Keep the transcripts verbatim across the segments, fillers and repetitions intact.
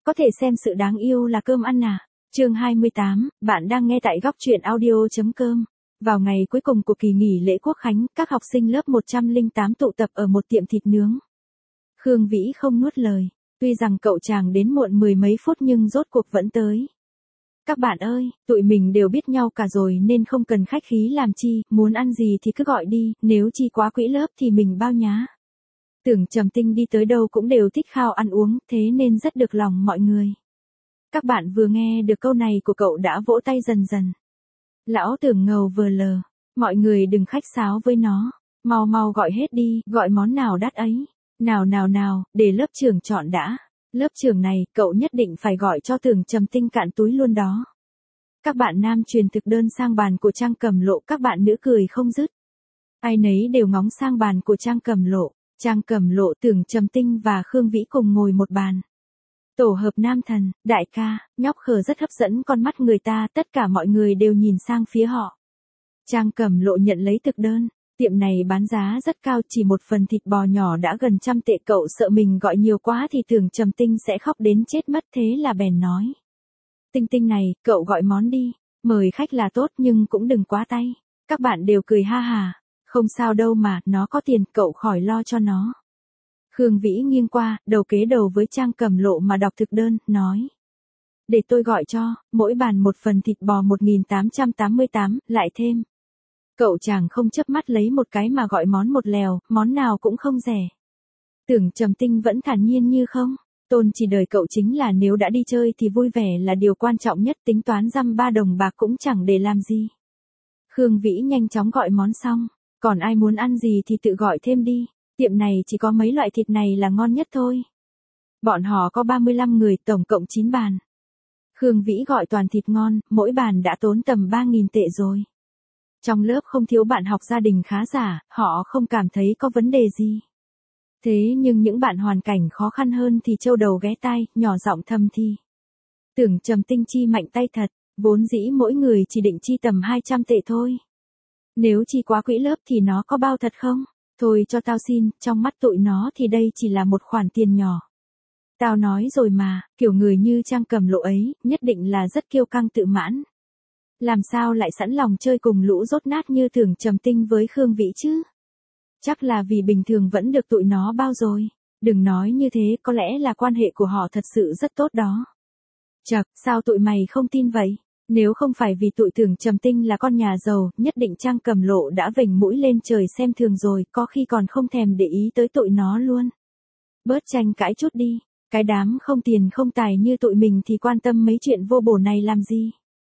có thể xem sự đáng yêu là cơm ăn à. Chương hai mươi tám, bạn đang nghe tại góc truyện audio.com. Vào ngày cuối cùng của kỳ nghỉ lễ Quốc khánh, các học sinh lớp một trăm lẻ tám tụ tập ở một tiệm thịt nướng. Khương Vĩ không nuốt lời, tuy rằng cậu chàng đến muộn mười mấy phút nhưng rốt cuộc vẫn tới. Các bạn ơi, tụi mình đều biết nhau cả rồi nên không cần khách khí làm chi, muốn ăn gì thì cứ gọi đi, nếu chi quá quỹ lớp thì mình bao nhá. Tưởng Trầm Tinh đi tới đâu cũng đều thích khao ăn uống, thế nên rất được lòng mọi người. Các bạn vừa nghe được câu này của cậu đã vỗ tay dần dần. Lão Tưởng ngầu vờ lờ, mọi người đừng khách sáo với nó, mau mau gọi hết đi, gọi món nào đắt ấy. Nào nào nào, để lớp trưởng chọn đã. Lớp trưởng này, cậu nhất định phải gọi cho Tưởng Trầm Tinh cạn túi luôn đó. Các bạn nam truyền thực đơn sang bàn của Trang Cẩm Lộ, các bạn nữ cười không dứt. Ai nấy đều ngóng sang bàn của Trang Cẩm Lộ. Trang Cẩm Lộ, Tưởng Trầm Tinh và Khương Vĩ cùng ngồi một bàn. Tổ hợp nam thần, đại ca, nhóc khờ rất hấp dẫn con mắt người ta, tất cả mọi người đều nhìn sang phía họ. Trang Cẩm Lộ nhận lấy thực đơn. Tiệm này bán giá rất cao, chỉ một phần thịt bò nhỏ đã gần trăm tệ, cậu sợ mình gọi nhiều quá thì Tưởng Trầm Tinh sẽ khóc đến chết mất, thế là bèn nói. Tinh Tinh này, cậu gọi món đi, mời khách là tốt nhưng cũng đừng quá tay. Các bạn đều cười ha hà, không sao đâu mà, nó có tiền, cậu khỏi lo cho nó. Khương Vĩ nghiêng qua, đầu kế đầu với Trang Cẩm Lộ mà đọc thực đơn, nói. Để tôi gọi cho, mỗi bàn một phần thịt bò một nghìn tám trăm tám mươi tám, lại thêm. Cậu chàng không chớp mắt lấy một cái mà gọi món một lèo, món nào cũng không rẻ. Tưởng Trầm Tinh vẫn thản nhiên như không, tôn chỉ đời cậu chính là nếu đã đi chơi thì vui vẻ là điều quan trọng nhất, tính toán dăm ba đồng bạc cũng chẳng để làm gì. Khương Vĩ nhanh chóng gọi món xong, còn ai muốn ăn gì thì tự gọi thêm đi, tiệm này chỉ có mấy loại thịt này là ngon nhất thôi. Bọn họ có ba mươi lăm người, tổng cộng chín bàn. Khương Vĩ gọi toàn thịt ngon, mỗi bàn đã tốn tầm ba nghìn tệ rồi. Trong lớp không thiếu bạn học gia đình khá giả, họ không cảm thấy có vấn đề gì. Thế nhưng những bạn hoàn cảnh khó khăn hơn thì trâu đầu ghé tai, nhỏ giọng thầm thì. Tưởng Trầm Tinh chi mạnh tay thật, vốn dĩ mỗi người chỉ định chi tầm hai trăm tệ thôi. Nếu chi quá quỹ lớp thì nó có bao thật không? Thôi cho tao xin, trong mắt tụi nó thì đây chỉ là một khoản tiền nhỏ. Tao nói rồi mà, kiểu người như Trang Cẩm Lộ ấy, nhất định là rất kiêu căng tự mãn. Làm sao lại sẵn lòng chơi cùng lũ dốt nát như Tưởng Trầm Tinh với Khương Vĩ chứ? Chắc là vì bình thường vẫn được tụi nó bao rồi. Đừng nói như thế, có lẽ là quan hệ của họ thật sự rất tốt đó. Chậc, sao tụi mày không tin vậy? Nếu không phải vì tụi Tưởng Trầm Tinh là con nhà giàu, nhất định Trang Cẩm Lộ đã vểnh mũi lên trời xem thường rồi, có khi còn không thèm để ý tới tụi nó luôn. Bớt tranh cãi chút đi, cái đám không tiền không tài như tụi mình thì quan tâm mấy chuyện vô bổ này làm gì?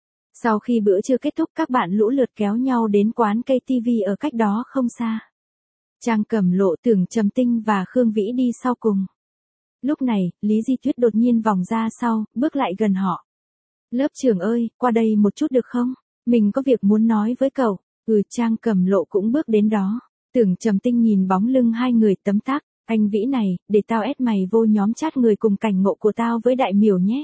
Sau khi bữa trưa kết thúc, các bạn lũ lượt kéo nhau đến quán cây tivi ở cách đó không xa. Trang Cẩm Lộ, Tưởng Trầm Tinh và Khương Vĩ đi sau cùng. Lúc này, Lý Di Tuyết đột nhiên vòng ra sau, bước lại gần họ. Lớp trưởng ơi, qua đây một chút được không? Mình có việc muốn nói với cậu. Ừ, Trang Cẩm Lộ cũng bước đến đó. Tưởng Trầm Tinh nhìn bóng lưng hai người tấm tắc. Anh Vĩ này, để tao ép mày vô nhóm chat người cùng cảnh ngộ của tao với Đại Miểu nhé.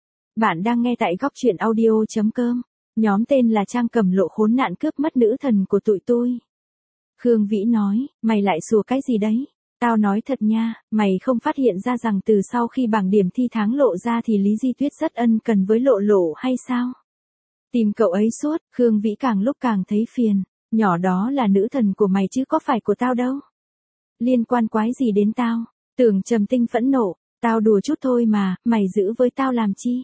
Bạn đang nghe tại góc truyện audio.com. Nhóm tên là Trang Cẩm Lộ khốn nạn cướp mất nữ thần của tụi tôi. Khương Vĩ nói, mày lại sủa cái gì đấy? Tao nói thật nha, mày không phát hiện ra rằng từ sau khi bảng điểm thi tháng lộ ra thì Lý Di Tuyết rất ân cần với Lộ Lộ hay sao? Tìm cậu ấy suốt, Khương Vĩ càng lúc càng thấy phiền. Nhỏ đó là nữ thần của mày chứ có phải của tao đâu. Liên quan quái gì đến tao? Tưởng Trầm Tinh phẫn nộ, tao đùa chút thôi mà, mày giữ với tao làm chi?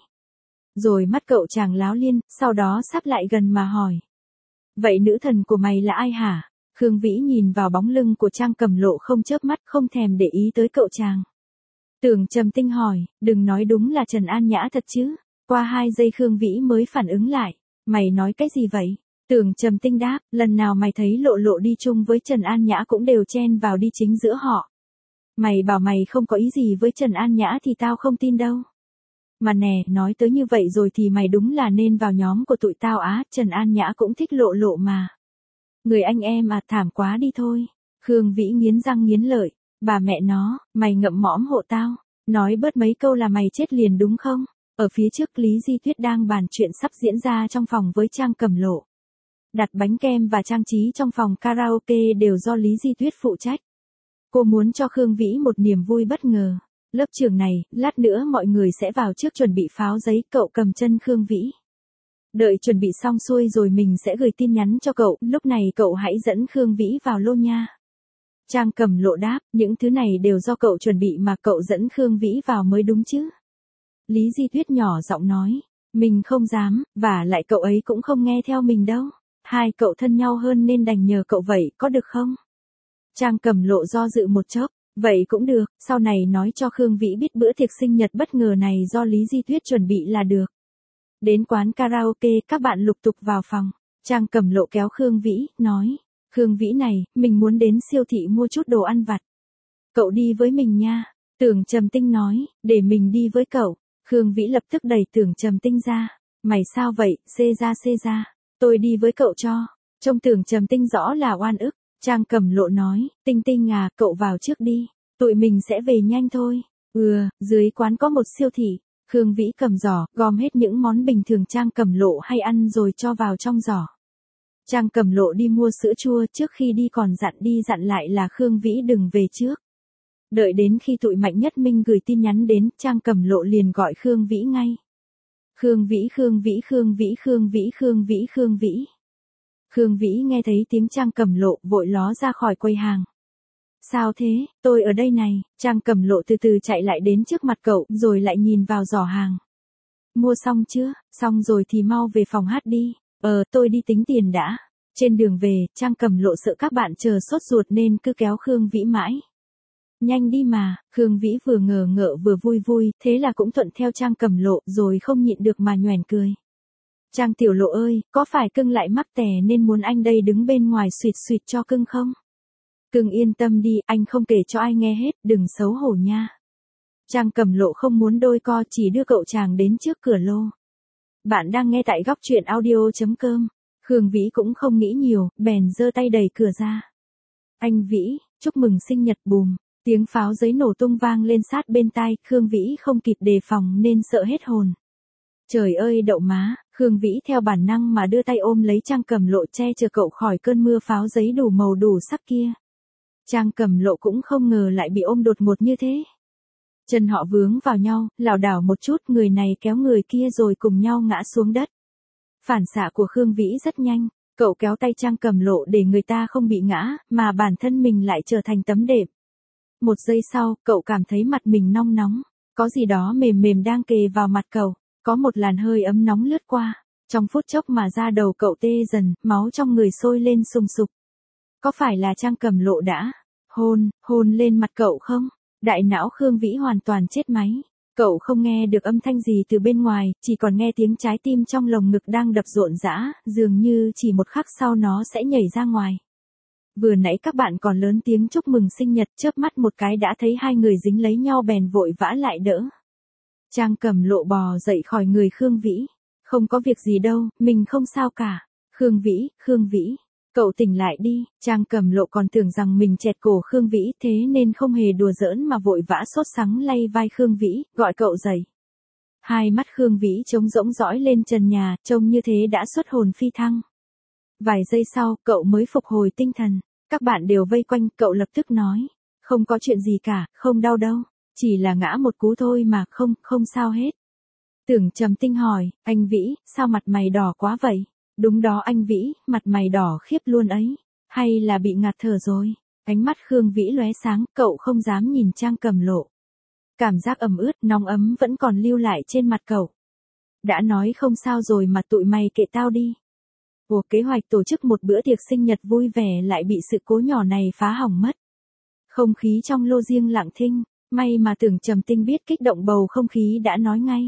Rồi mắt cậu chàng láo liên, sau đó sắp lại gần mà hỏi. Vậy nữ thần của mày là ai hả? Khương Vĩ nhìn vào bóng lưng của Trang Cẩm Lộ không chớp mắt, không thèm để ý tới cậu chàng. Tưởng Trầm Tinh hỏi, đừng nói đúng là Trần An Nhã thật chứ? Qua hai giây Khương Vĩ mới phản ứng lại. Mày nói cái gì vậy? Tưởng Trầm Tinh đáp, lần nào mày thấy Lộ Lộ đi chung với Trần An Nhã cũng đều chen vào đi chính giữa họ. Mày bảo mày không có ý gì với Trần An Nhã thì tao không tin đâu. Mà nè, nói tới như vậy rồi thì mày đúng là nên vào nhóm của tụi tao á, Trần An Nhã cũng thích Lộ Lộ mà. Người anh em à, thảm quá đi thôi. Khương Vĩ nghiến răng nghiến lợi, bà mẹ nó, mày ngậm mõm hộ tao, nói bớt mấy câu là mày chết liền đúng không? Ở phía trước Lý Di Tuyết đang bàn chuyện sắp diễn ra trong phòng với Trang Cẩm Lộ. Đặt bánh kem và trang trí trong phòng karaoke đều do Lý Di Tuyết phụ trách. Cô muốn cho Khương Vĩ một niềm vui bất ngờ. Lớp trường này, lát nữa mọi người sẽ vào trước chuẩn bị pháo giấy, cậu cầm chân Khương Vĩ. Đợi chuẩn bị xong xuôi rồi mình sẽ gửi tin nhắn cho cậu, lúc này cậu hãy dẫn Khương Vĩ vào lô nha. Trang Cầm Lộ đáp, những thứ này đều do cậu chuẩn bị mà cậu dẫn Khương Vĩ vào mới đúng chứ. Lý Di Tuyết nhỏ giọng nói, mình không dám, và lại cậu ấy cũng không nghe theo mình đâu. Hai cậu thân nhau hơn nên đành nhờ cậu vậy, có được không? Trang Cầm Lộ do dự một chốc, vậy cũng được, sau này nói cho Khương Vĩ biết bữa tiệc sinh nhật bất ngờ này do Lý Di Tuyết chuẩn bị là được. Đến quán karaoke, các bạn lục tục vào phòng. Trang Cầm Lộ kéo Khương Vĩ, nói, Khương Vĩ này, mình muốn đến siêu thị mua chút đồ ăn vặt. Cậu đi với mình nha. Tưởng Trầm Tinh nói, để mình đi với cậu. Khương Vĩ lập tức đẩy Tưởng Trầm Tinh ra. Mày sao vậy, xê ra xê ra. Tôi đi với cậu cho. Trông Tưởng Trầm Tinh rõ là oan ức. Trang Cầm Lộ nói, Tinh Tinh à, cậu vào trước đi. Tụi mình sẽ về nhanh thôi. Ừ, dưới quán có một siêu thị. Khương Vĩ cầm giỏ, gom hết những món bình thường Trang Cầm Lộ hay ăn rồi cho vào trong giỏ. Trang Cầm Lộ đi mua sữa chua, trước khi đi còn dặn đi dặn lại là Khương Vĩ đừng về trước. Đợi đến khi tụi Mạnh Nhất Minh gửi tin nhắn đến, Trang Cầm Lộ liền gọi Khương Vĩ ngay. Khương Vĩ Khương Vĩ Khương Vĩ Khương Vĩ Khương Vĩ Khương Vĩ. Khương Vĩ nghe thấy tiếng Trang Cầm Lộ, vội ló ra khỏi quầy hàng. Sao thế, tôi ở đây này. Trang Cầm Lộ từ từ chạy lại đến trước mặt cậu, rồi lại nhìn vào giỏ hàng. Mua xong chưa? Xong rồi thì mau về phòng hát đi. Ờ, tôi đi tính tiền đã. Trên đường về, Trang Cầm Lộ sợ các bạn chờ sốt ruột nên cứ kéo Khương Vĩ mãi. Nhanh đi mà. Khương Vĩ vừa ngờ ngợ vừa vui vui, thế là cũng thuận theo Trang Cầm Lộ, rồi không nhịn được mà nhoẻn cười. Trang Tiểu Lộ ơi, có phải cưng lại mắc tè nên muốn anh đây đứng bên ngoài suýt suýt cho cưng không? Cưng yên tâm đi, anh không kể cho ai nghe hết, đừng xấu hổ nha. Trang Cầm Lộ không muốn đôi co, chỉ đưa cậu chàng đến trước cửa lô. Bạn đang nghe tại góc truyện audio chấm com. Khương Vĩ cũng không nghĩ nhiều, bèn giơ tay đẩy cửa ra. Anh Vĩ, chúc mừng sinh nhật. Bùm. Tiếng pháo giấy nổ tung vang lên sát bên tai, Khương Vĩ không kịp đề phòng nên sợ hết hồn. Trời ơi đậu má, Khương Vĩ theo bản năng mà đưa tay ôm lấy Trang Cầm Lộ che chở cậu khỏi cơn mưa pháo giấy đủ màu đủ sắc kia. Trang Cầm Lộ cũng không ngờ lại bị ôm đột ngột như thế. Chân họ vướng vào nhau, lảo đảo một chút, người này kéo người kia rồi cùng nhau ngã xuống đất. Phản xạ của Khương Vĩ rất nhanh, cậu kéo tay Trang Cầm Lộ để người ta không bị ngã, mà bản thân mình lại trở thành tấm đệm. Một giây sau, cậu cảm thấy mặt mình nóng nóng, có gì đó mềm mềm đang kề vào mặt cậu, có một làn hơi ấm nóng lướt qua, trong phút chốc mà da đầu cậu tê dần, máu trong người sôi lên sùng sục. Có phải là Trang Cầm Lộ đã hôn, hôn lên mặt cậu không? Đại não Khương Vĩ hoàn toàn chết máy. Cậu không nghe được âm thanh gì từ bên ngoài, chỉ còn nghe tiếng trái tim trong lồng ngực đang đập rộn rã, dường như chỉ một khắc sau nó sẽ nhảy ra ngoài. Vừa nãy các bạn còn lớn tiếng chúc mừng sinh nhật, chớp mắt một cái đã thấy hai người dính lấy nhau bèn vội vã lại đỡ. Trang Cầm Lộ bò dậy khỏi người Khương Vĩ. Không có việc gì đâu, mình không sao cả. Khương Vĩ, Khương Vĩ. Cậu tỉnh lại đi. Trang Cầm Lộ còn tưởng rằng mình chẹt cổ Khương Vĩ, thế nên không hề đùa giỡn mà vội vã sốt sắng lay vai Khương Vĩ, gọi cậu dậy. Hai mắt Khương Vĩ trống rỗng dõi lên trần nhà, trông như thế đã xuất hồn phi thăng. Vài giây sau, cậu mới phục hồi tinh thần. Các bạn đều vây quanh, cậu lập tức nói. Không có chuyện gì cả, không đau đâu. Chỉ là ngã một cú thôi mà, không, không sao hết. Tưởng Trầm Tinh hỏi, anh Vĩ, sao mặt mày đỏ quá vậy? Đúng đó anh Vĩ, mặt mày đỏ khiếp luôn ấy. Hay là bị ngạt thở rồi? Ánh mắt Khương Vĩ lóe sáng, cậu không dám nhìn Trang Cầm Lộ. Cảm giác ẩm ướt, nóng ấm vẫn còn lưu lại trên mặt cậu. Đã nói không sao rồi mà tụi mày kệ tao đi. Ủa, kế hoạch tổ chức một bữa tiệc sinh nhật vui vẻ lại bị sự cố nhỏ này phá hỏng mất. Không khí trong lô riêng lặng thinh, may mà Tưởng Trầm Tinh biết kích động bầu không khí đã nói ngay.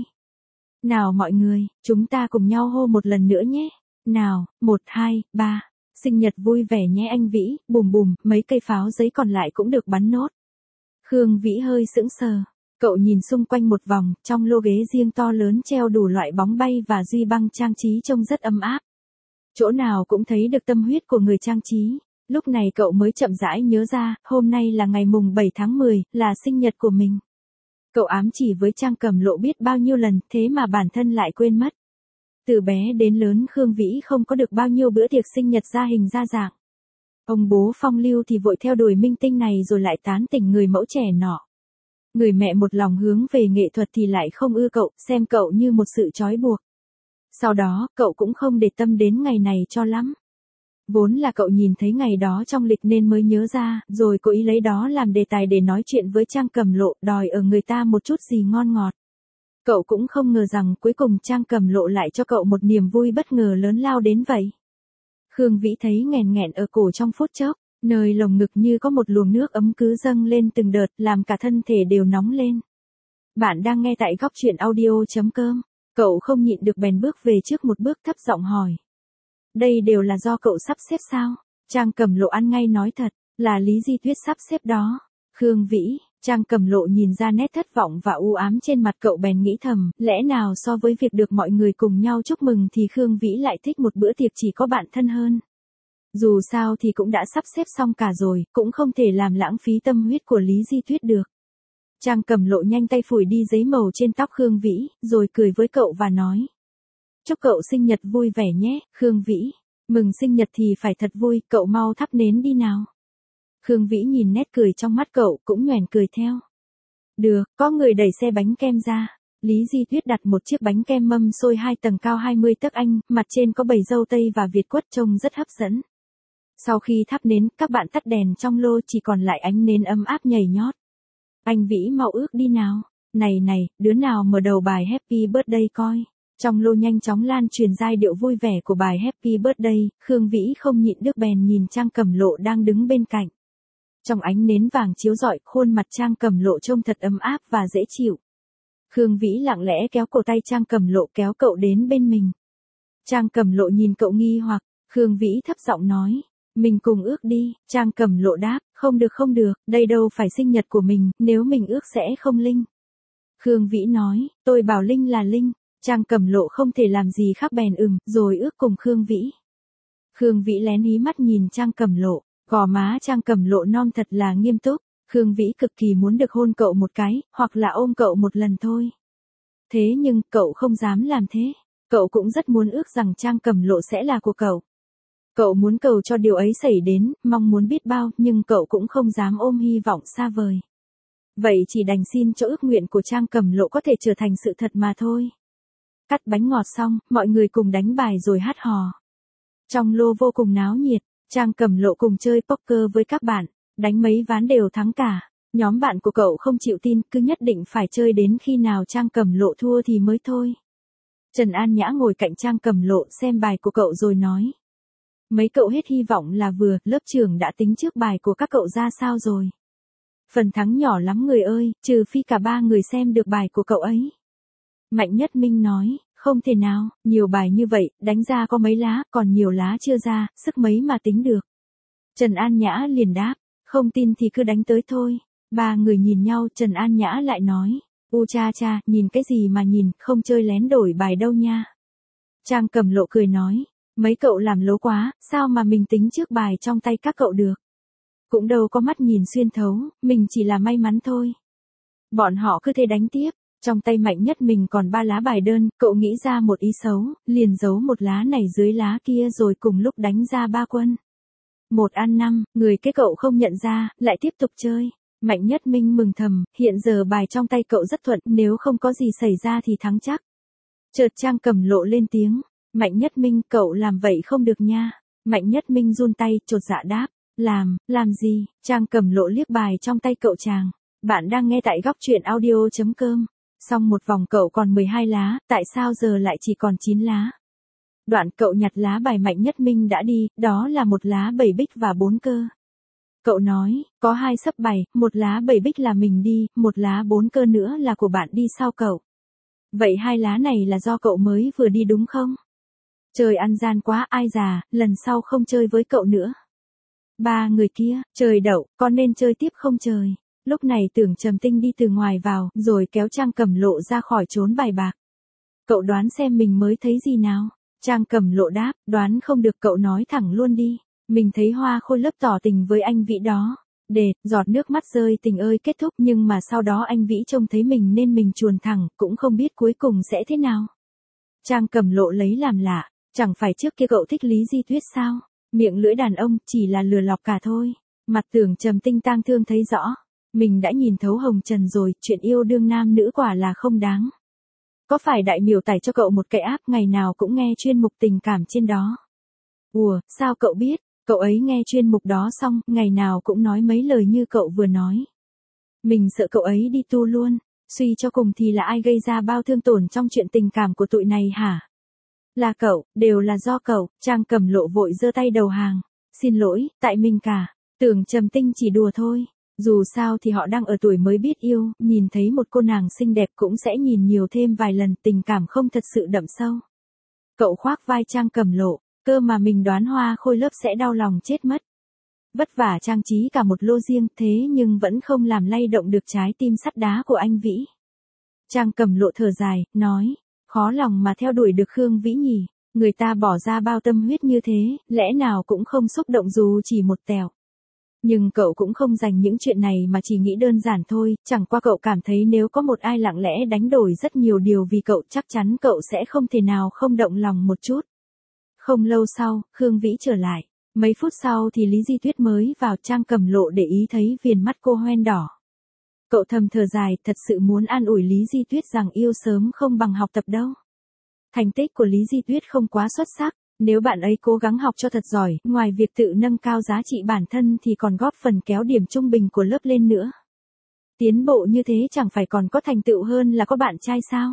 Nào mọi người, chúng ta cùng nhau hô một lần nữa nhé. Nào, một, hai, ba, sinh nhật vui vẻ nhé anh Vĩ, bùm bùm, mấy cây pháo giấy còn lại cũng được bắn nốt. Khương Vĩ hơi sững sờ, cậu nhìn xung quanh một vòng, trong lô ghế riêng to lớn treo đủ loại bóng bay và duy băng trang trí trông rất ấm áp. Chỗ nào cũng thấy được tâm huyết của người trang trí. Lúc này cậu mới chậm rãi nhớ ra, hôm nay là ngày mùng bảy tháng mười, là sinh nhật của mình. Cậu ám chỉ với Trang Cầm Lộ biết bao nhiêu lần, thế mà bản thân lại quên mất. Từ bé đến lớn Khương Vĩ không có được bao nhiêu bữa tiệc sinh nhật ra hình ra dạng. Ông bố phong lưu thì vội theo đuổi minh tinh này rồi lại tán tỉnh người mẫu trẻ nọ. Người mẹ một lòng hướng về nghệ thuật thì lại không ưa cậu, xem cậu như một sự trói buộc. Sau đó, cậu cũng không để tâm đến ngày này cho lắm. Vốn là cậu nhìn thấy ngày đó trong lịch nên mới nhớ ra, rồi cố ý lấy đó làm đề tài để nói chuyện với Trang Cẩm Lộ, đòi ở người ta một chút gì ngon ngọt. Cậu cũng không ngờ rằng cuối cùng Trang Cẩm Lộ lại cho cậu một niềm vui bất ngờ lớn lao đến vậy. Khương Vĩ thấy nghẹn nghẹn ở cổ trong phút chốc, nơi lồng ngực như có một luồng nước ấm cứ dâng lên từng đợt, làm cả thân thể đều nóng lên. Bạn đang nghe tại góc truyện audio chấm com. Cậu không nhịn được bèn bước về trước một bước thấp giọng hỏi. Đây đều là do cậu sắp xếp sao? Trang Cẩm Lộ ăn ngay nói thật, là Lý Di Tuyết sắp xếp đó. Khương Vĩ, Trang Cẩm Lộ nhìn ra nét thất vọng và u ám trên mặt cậu bèn nghĩ thầm, lẽ nào so với việc được mọi người cùng nhau chúc mừng thì Khương Vĩ lại thích một bữa tiệc chỉ có bạn thân hơn. Dù sao thì cũng đã sắp xếp xong cả rồi, cũng không thể làm lãng phí tâm huyết của Lý Di Tuyết được. Trang Cẩm Lộ nhanh tay phủi đi giấy màu trên tóc Khương Vĩ, rồi cười với cậu và nói. Chúc cậu sinh nhật vui vẻ nhé, Khương Vĩ. Mừng sinh nhật thì phải thật vui, cậu mau thắp nến đi nào. Khương Vĩ nhìn nét cười trong mắt cậu, cũng nhoẻn cười theo. Được, có người đẩy xe bánh kem ra. Lý Di Tuyết đặt một chiếc bánh kem mâm xôi hai tầng cao hai mươi tấc anh, mặt trên có bầy dâu tây và việt quất trông rất hấp dẫn. Sau khi thắp nến, các bạn tắt đèn trong lô chỉ còn lại ánh nến ấm áp nhảy nhót. Anh Vĩ mau ước đi nào. Này này, đứa nào mở đầu bài Happy Birthday coi. Trong lô nhanh chóng lan truyền giai điệu vui vẻ của bài Happy Birthday, Khương Vĩ không nhịn được bèn nhìn Trang Cẩm Lộ đang đứng bên cạnh. Trong ánh nến vàng chiếu rọi, khuôn mặt Trang Cẩm Lộ trông thật ấm áp và dễ chịu. Khương Vĩ lặng lẽ kéo cổ tay Trang Cẩm Lộ kéo cậu đến bên mình. Trang Cẩm Lộ nhìn cậu nghi hoặc, Khương Vĩ thấp giọng nói, mình cùng ước đi. Trang Cẩm Lộ đáp, không được không được, đây đâu phải sinh nhật của mình, nếu mình ước sẽ không linh. Khương Vĩ nói, tôi bảo linh là linh. Trang Cẩm Lộ không thể làm gì khác bèn ừm, rồi ước cùng Khương Vĩ. Khương Vĩ lén hí mắt nhìn Trang Cẩm Lộ, gò má Trang Cẩm Lộ non thật là nghiêm túc. Khương Vĩ cực kỳ muốn được hôn cậu một cái, hoặc là ôm cậu một lần thôi. Thế nhưng, cậu không dám làm thế. Cậu cũng rất muốn ước rằng Trang Cẩm Lộ sẽ là của cậu. Cậu muốn cầu cho điều ấy xảy đến, mong muốn biết bao, nhưng cậu cũng không dám ôm hy vọng xa vời. Vậy chỉ đành xin cho ước nguyện của Trang Cẩm Lộ có thể trở thành sự thật mà thôi. Cắt bánh ngọt xong, mọi người cùng đánh bài rồi hát hò. Trong lô vô cùng náo nhiệt, Trang Cẩm Lộ cùng chơi poker với các bạn, đánh mấy ván đều thắng cả. Nhóm bạn của cậu không chịu tin, cứ nhất định phải chơi đến khi nào Trang Cẩm Lộ thua thì mới thôi. Trần An Nhã ngồi cạnh Trang Cẩm Lộ xem bài của cậu rồi nói. Mấy cậu hết hy vọng là vừa, lớp trưởng đã tính trước bài của các cậu ra sao rồi. Phần thắng nhỏ lắm người ơi, trừ phi cả ba người xem được bài của cậu ấy. Mạnh Nhất Minh nói, không thể nào, nhiều bài như vậy, đánh ra có mấy lá, còn nhiều lá chưa ra, sức mấy mà tính được. Trần An Nhã liền đáp, không tin thì cứ đánh tới thôi. Ba người nhìn nhau, Trần An Nhã lại nói, u cha cha, nhìn cái gì mà nhìn, không chơi lén đổi bài đâu nha. Trang Cẩm Lộ cười nói, mấy cậu làm lố quá, sao mà mình tính trước bài trong tay các cậu được. Cũng đâu có mắt nhìn xuyên thấu, mình chỉ là may mắn thôi. Bọn họ cứ thế đánh tiếp. Trong tay Mạnh Nhất mình còn ba lá bài đơn, cậu nghĩ ra một ý xấu, liền giấu một lá này dưới lá kia rồi cùng lúc đánh ra ba quân. Một ăn năm, người cái cậu không nhận ra, lại tiếp tục chơi. Mạnh Nhất Minh mừng thầm, hiện giờ bài trong tay cậu rất thuận, nếu không có gì xảy ra thì thắng chắc. Chợt Trang Cẩm Lộ lên tiếng, Mạnh Nhất Minh, cậu làm vậy không được nha. Mạnh Nhất Minh run tay, chột dạ đáp, làm, làm gì? Trang Cẩm Lộ liếc bài trong tay cậu chàng. Bạn đang nghe tại góc truyện audio chấm com. Xong một vòng cậu còn mười hai lá, tại sao giờ lại chỉ còn chín lá? Đoạn cậu nhặt lá bài Mạnh Nhất Minh đã đi, đó là một lá bảy bích và bốn cơ. Cậu nói, có hai sấp bài, một lá bảy bích là mình đi, một lá bốn cơ nữa là của bạn đi sau cậu. Vậy hai lá này là do cậu mới vừa đi đúng không? Trời ăn gian quá, ai già, lần sau không chơi với cậu nữa. Ba người kia, trời đậu, có nên chơi tiếp không trời? Lúc này Tưởng Trầm Tinh đi từ ngoài vào, rồi kéo Trang Cẩm Lộ ra khỏi chốn bài bạc. Cậu đoán xem mình mới thấy gì nào? Trang Cẩm Lộ đáp, đoán không được cậu nói thẳng luôn đi. Mình thấy Hoa Khôi lớp tỏ tình với anh Vĩ đó. Đệt, giọt nước mắt rơi tình ơi kết thúc, nhưng mà sau đó anh Vĩ trông thấy mình nên mình chuồn thẳng, cũng không biết cuối cùng sẽ thế nào. Trang Cẩm Lộ lấy làm lạ, chẳng phải trước kia cậu thích Lý Di Tuyết sao? Miệng lưỡi đàn ông chỉ là lừa lọc cả thôi. Mặt Tưởng Trầm Tinh tang thương thấy rõ. Mình đã nhìn thấu hồng trần rồi, chuyện yêu đương nam nữ quả là không đáng. Có phải đại miểu tải cho cậu một cái app ngày nào cũng nghe chuyên mục tình cảm trên đó? Ủa, sao cậu biết? Cậu ấy nghe chuyên mục đó xong, ngày nào cũng nói mấy lời như cậu vừa nói. Mình sợ cậu ấy đi tu luôn. Suy cho cùng thì là ai gây ra bao thương tổn trong chuyện tình cảm của tụi này hả? Là cậu, đều là do cậu. Trang Cẩm Lộ vội giơ tay đầu hàng. Xin lỗi, tại mình cả. Tưởng Trầm Tinh chỉ đùa thôi. Dù sao thì họ đang ở tuổi mới biết yêu, nhìn thấy một cô nàng xinh đẹp cũng sẽ nhìn nhiều thêm vài lần, tình cảm không thật sự đậm sâu. Cậu khoác vai Trang Cẩm Lộ, cơ mà mình đoán Hoa Khôi lớp sẽ đau lòng chết mất. Vất vả trang trí cả một lô riêng thế nhưng vẫn không làm lay động được trái tim sắt đá của anh Vĩ. Trang Cẩm Lộ thở dài, nói, khó lòng mà theo đuổi được Khương Vĩ nhỉ, người ta bỏ ra bao tâm huyết như thế, lẽ nào cũng không xúc động dù chỉ một tẹo. Nhưng cậu cũng không dành những chuyện này mà chỉ nghĩ đơn giản thôi, chẳng qua cậu cảm thấy nếu có một ai lặng lẽ đánh đổi rất nhiều điều vì cậu chắc chắn cậu sẽ không thể nào không động lòng một chút. Không lâu sau, Khương Vĩ trở lại. Mấy phút sau thì Lý Di Tuyết mới vào. Trang Cẩm Lộ để ý thấy viền mắt cô hoen đỏ. Cậu thầm thở dài, thật sự muốn an ủi Lý Di Tuyết rằng yêu sớm không bằng học tập đâu. Thành tích của Lý Di Tuyết không quá xuất sắc, nếu bạn ấy cố gắng học cho thật giỏi, ngoài việc tự nâng cao giá trị bản thân thì còn góp phần kéo điểm trung bình của lớp lên nữa. Tiến bộ như thế chẳng phải còn có thành tựu hơn là có bạn trai sao?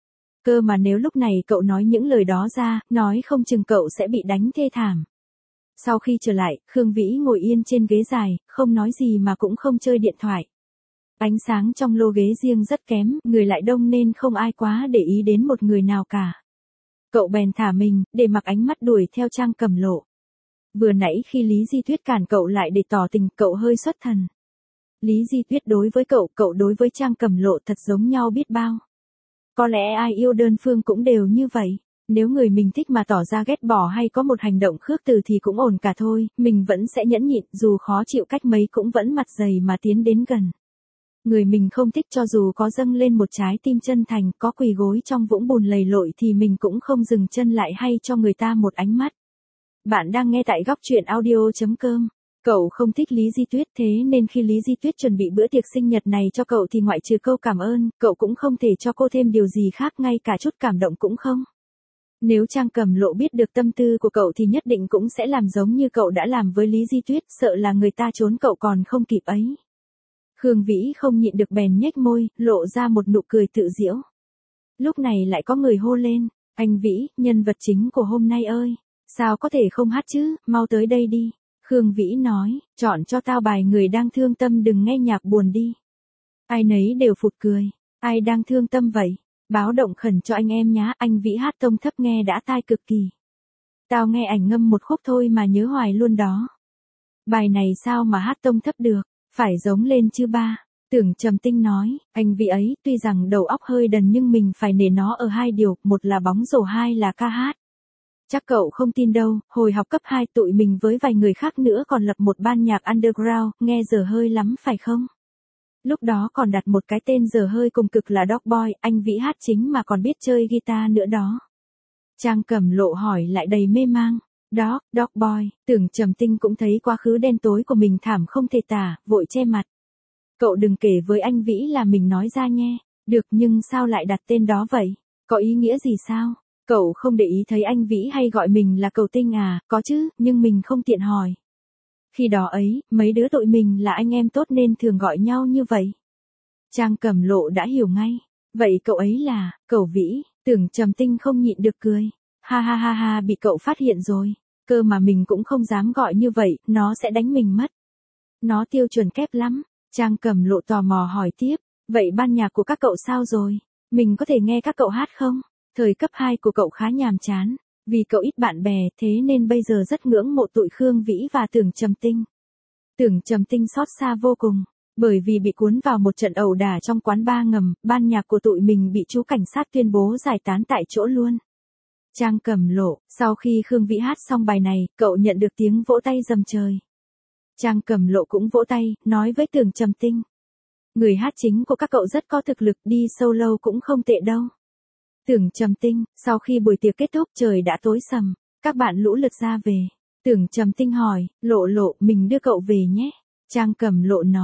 Cơ mà nếu lúc này cậu nói những lời đó ra, nói không chừng cậu sẽ bị đánh thê thảm. Sau khi trở lại, Khương Vĩ ngồi yên trên ghế dài, không nói gì mà cũng không chơi điện thoại. Ánh sáng trong lô ghế riêng rất kém, người lại đông nên không ai quá để ý đến một người nào cả. Cậu bèn thả mình, để mặc ánh mắt đuổi theo Trang Cẩm Lộ. Vừa nãy khi Lý Di Tuyết cản cậu lại để tỏ tình, cậu hơi xuất thần. Lý Di Tuyết đối với cậu, cậu đối với Trang Cẩm Lộ thật giống nhau biết bao. Có lẽ ai yêu đơn phương cũng đều như vậy. Nếu người mình thích mà tỏ ra ghét bỏ hay có một hành động khước từ thì cũng ổn cả thôi, mình vẫn sẽ nhẫn nhịn, dù khó chịu cách mấy cũng vẫn mặt dày mà tiến đến gần. Người mình không thích cho dù có dâng lên một trái tim chân thành, có quỳ gối trong vũng bùn lầy lội thì mình cũng không dừng chân lại hay cho người ta một ánh mắt. Bạn đang nghe tại góc truyện audio chấm com. Cậu không thích Lý Di Tuyết, thế nên khi Lý Di Tuyết chuẩn bị bữa tiệc sinh nhật này cho cậu thì ngoại trừ câu cảm ơn, cậu cũng không thể cho cô thêm điều gì khác, ngay cả chút cảm động cũng không. Nếu Trang Cẩm Lộ biết được tâm tư của cậu thì nhất định cũng sẽ làm giống như cậu đã làm với Lý Di Tuyết, sợ là người ta trốn cậu còn không kịp ấy. Khương Vĩ không nhịn được bèn nhếch môi, lộ ra một nụ cười tự giễu. Lúc này lại có người hô lên, anh Vĩ, nhân vật chính của hôm nay ơi, sao có thể không hát chứ, mau tới đây đi. Khương Vĩ nói, chọn cho tao bài Người Đang Thương Tâm, đừng nghe nhạc buồn đi. Ai nấy đều phụt cười, ai đang thương tâm vậy? Báo động khẩn cho anh em nhá, anh Vĩ hát tông thấp nghe đã tai cực kỳ. Tao nghe ảnh ngâm một khúc thôi mà nhớ hoài luôn đó. Bài này sao mà hát tông thấp được, phải giống lên chứ ba. Tưởng Trầm Tinh nói, anh Vĩ ấy tuy rằng đầu óc hơi đần nhưng mình phải nể nó ở hai điều, một là bóng rổ, hai là ca hát. Chắc cậu không tin đâu, hồi học cấp hai tụi mình với vài người khác nữa còn lập một ban nhạc underground, nghe dở hơi lắm phải không? Lúc đó còn đặt một cái tên dở hơi cùng cực là Dog Boy, anh Vĩ hát chính mà còn biết chơi guitar nữa đó. Trang Cẩm Lộ hỏi lại đầy mê mang, Dog, Dog Boy, Tưởng Trầm Tinh cũng thấy quá khứ đen tối của mình thảm không thể tả, vội che mặt. Cậu đừng kể với anh Vĩ là mình nói ra nhé. Được, nhưng sao lại đặt tên đó vậy? Có ý nghĩa gì sao? Cậu không để ý thấy anh Vĩ hay gọi mình là Cầu Tinh à? Có chứ, nhưng mình không tiện hỏi. Khi đó ấy, mấy đứa tụi mình là anh em tốt nên thường gọi nhau như vậy. Trang Cẩm Lộ đã hiểu ngay. Vậy cậu ấy là, Cẩu Vĩ. Tưởng Trầm Tinh không nhịn được cười. Ha ha ha ha, bị cậu phát hiện rồi. Cơ mà mình cũng không dám gọi như vậy, nó sẽ đánh mình mất. Nó tiêu chuẩn kép lắm. Trang Cẩm Lộ tò mò hỏi tiếp. Vậy ban nhạc của các cậu sao rồi? Mình có thể nghe các cậu hát không? Thời cấp hai của cậu khá nhàm chán. Vì cậu ít bạn bè thế nên bây giờ rất ngưỡng mộ tụi Khương Vĩ và Tưởng Trầm Tinh. Tưởng Trầm Tinh xót xa vô cùng. Bởi vì bị cuốn vào một trận ẩu đả trong quán bar ngầm, ban nhạc của tụi mình bị chú cảnh sát tuyên bố giải tán tại chỗ luôn. Trang Cẩm Lộ, sau khi Khương Vĩ hát xong bài này, cậu nhận được tiếng vỗ tay rầm trời. Trang Cẩm Lộ cũng vỗ tay, nói với Tưởng Trầm Tinh. Người hát chính của các cậu rất có thực lực, đi solo cũng không tệ đâu. Tưởng Trầm Tinh, sau khi buổi tiệc kết thúc trời đã tối sầm, các bạn lũ lượt ra về. Tưởng Trầm Tinh hỏi, Lộ Lộ, mình đưa cậu về nhé. Trang Cẩm Lộ nói,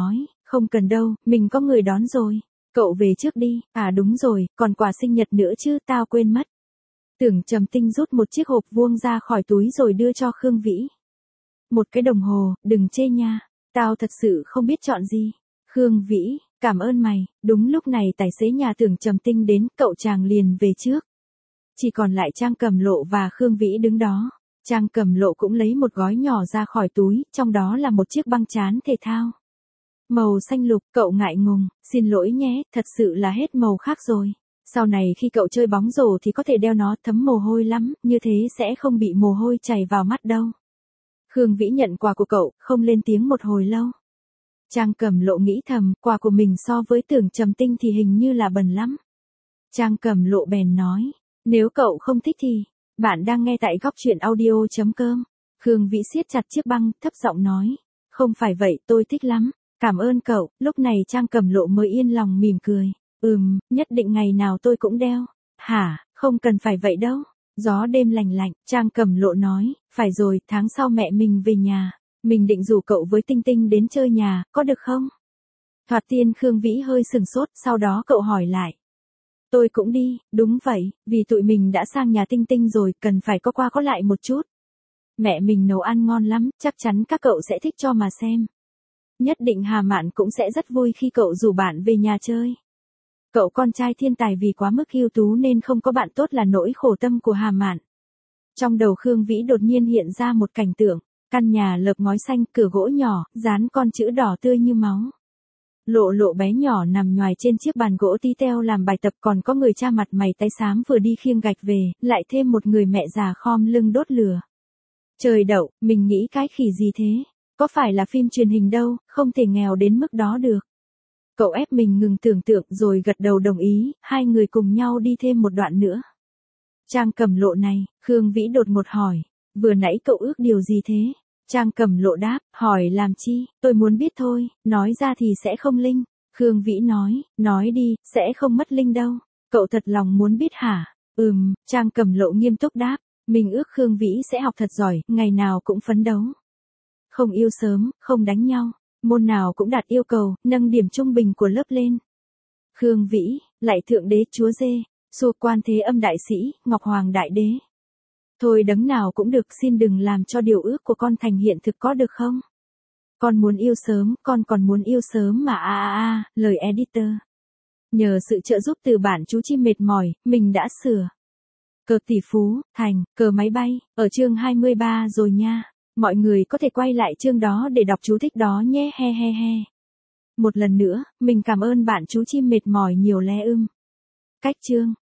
Không cần đâu, mình có người đón rồi. Cậu về trước đi, à đúng rồi, còn quà sinh nhật nữa chứ, tao quên mất. Tưởng Trầm Tinh rút một chiếc hộp vuông ra khỏi túi rồi đưa cho Khương Vĩ. Một cái đồng hồ, đừng chê nha, tao thật sự không biết chọn gì. Khương Vĩ, cảm ơn mày. Đúng lúc này tài xế nhà Tưởng Trầm Tinh đến, cậu chàng liền về trước. Chỉ còn lại Trang Cẩm Lộ và Khương Vĩ đứng đó. Trang Cẩm Lộ cũng lấy một gói nhỏ ra khỏi túi, trong đó là một chiếc băng trán thể thao. Màu xanh lục, cậu ngại ngùng, xin lỗi nhé, thật sự là hết màu khác rồi. Sau này khi cậu chơi bóng rổ thì có thể đeo nó, thấm mồ hôi lắm, như thế sẽ không bị mồ hôi chảy vào mắt đâu. Khương Vĩ nhận quà của cậu, không lên tiếng một hồi lâu. Trang Cẩm Lộ nghĩ thầm, quà của mình so với Tưởng Trầm Tinh thì hình như là bẩn lắm. Trang Cẩm Lộ bèn nói, nếu cậu không thích thì, bạn đang nghe tại góc truyện audio chấm com. Khương Vĩ siết chặt chiếc băng, thấp giọng nói, không phải vậy, tôi thích lắm. Cảm ơn cậu, lúc này Trang Cẩm Lộ mới yên lòng mỉm cười. Ừm, nhất định ngày nào tôi cũng đeo. Hả, không cần phải vậy đâu. Gió đêm lành lạnh, Trang Cẩm Lộ nói, phải rồi, tháng sau mẹ mình về nhà. Mình định rủ cậu với Tinh Tinh đến chơi nhà, có được không? Thoạt tiên Khương Vĩ hơi sừng sốt, sau đó cậu hỏi lại. Tôi cũng đi, đúng vậy, vì tụi mình đã sang nhà Tinh Tinh rồi, cần phải có qua có lại một chút. Mẹ mình nấu ăn ngon lắm, chắc chắn các cậu sẽ thích cho mà xem. Nhất định Hà Mạn cũng sẽ rất vui khi cậu rủ bạn về nhà chơi. Cậu con trai thiên tài vì quá mức ưu tú nên không có bạn tốt là nỗi khổ tâm của Hà Mạn. Trong đầu Khương Vĩ đột nhiên hiện ra một cảnh tượng, căn nhà lợp ngói xanh, cửa gỗ nhỏ, dán con chữ đỏ tươi như máu. Lộ Lộ bé nhỏ nằm nhoài trên chiếc bàn gỗ tí teo làm bài tập, còn có người cha mặt mày tái xám vừa đi khiêng gạch về, lại thêm một người mẹ già khom lưng đốt lửa. Trời đậu, mình nghĩ cái khỉ gì thế? Có phải là phim truyền hình đâu, không thể nghèo đến mức đó được. Cậu ép mình ngừng tưởng tượng rồi gật đầu đồng ý, hai người cùng nhau đi thêm một đoạn nữa. Trang Cẩm Lộ này, Khương Vĩ đột ngột hỏi, vừa nãy cậu ước điều gì thế? Trang Cẩm Lộ đáp, hỏi làm chi, tôi muốn biết thôi, nói ra thì sẽ không linh. Khương Vĩ nói, nói đi, sẽ không mất linh đâu. Cậu thật lòng muốn biết hả? Ừm, Trang Cẩm Lộ nghiêm túc đáp, mình ước Khương Vĩ sẽ học thật giỏi, ngày nào cũng phấn đấu. Không yêu sớm, không đánh nhau, môn nào cũng đạt yêu cầu, nâng điểm trung bình của lớp lên. Khương Vĩ, lại thượng đế chúa dê, xua quan thế âm đại sĩ, ngọc hoàng đại đế. Thôi đấng nào cũng được, xin đừng làm cho điều ước của con thành hiện thực có được không? Con muốn yêu sớm, con còn muốn yêu sớm mà a a a, lời editor. Nhờ sự trợ giúp từ bản chú chim mệt mỏi, mình đã sửa. Cờ tỷ phú, thành, cờ máy bay, ở chương hai mươi ba rồi nha. Mọi người có thể quay lại chương đó để đọc chú thích đó nhé, he he he. Một lần nữa, mình cảm ơn bạn chú chim mệt mỏi nhiều le ưm. Cách chương.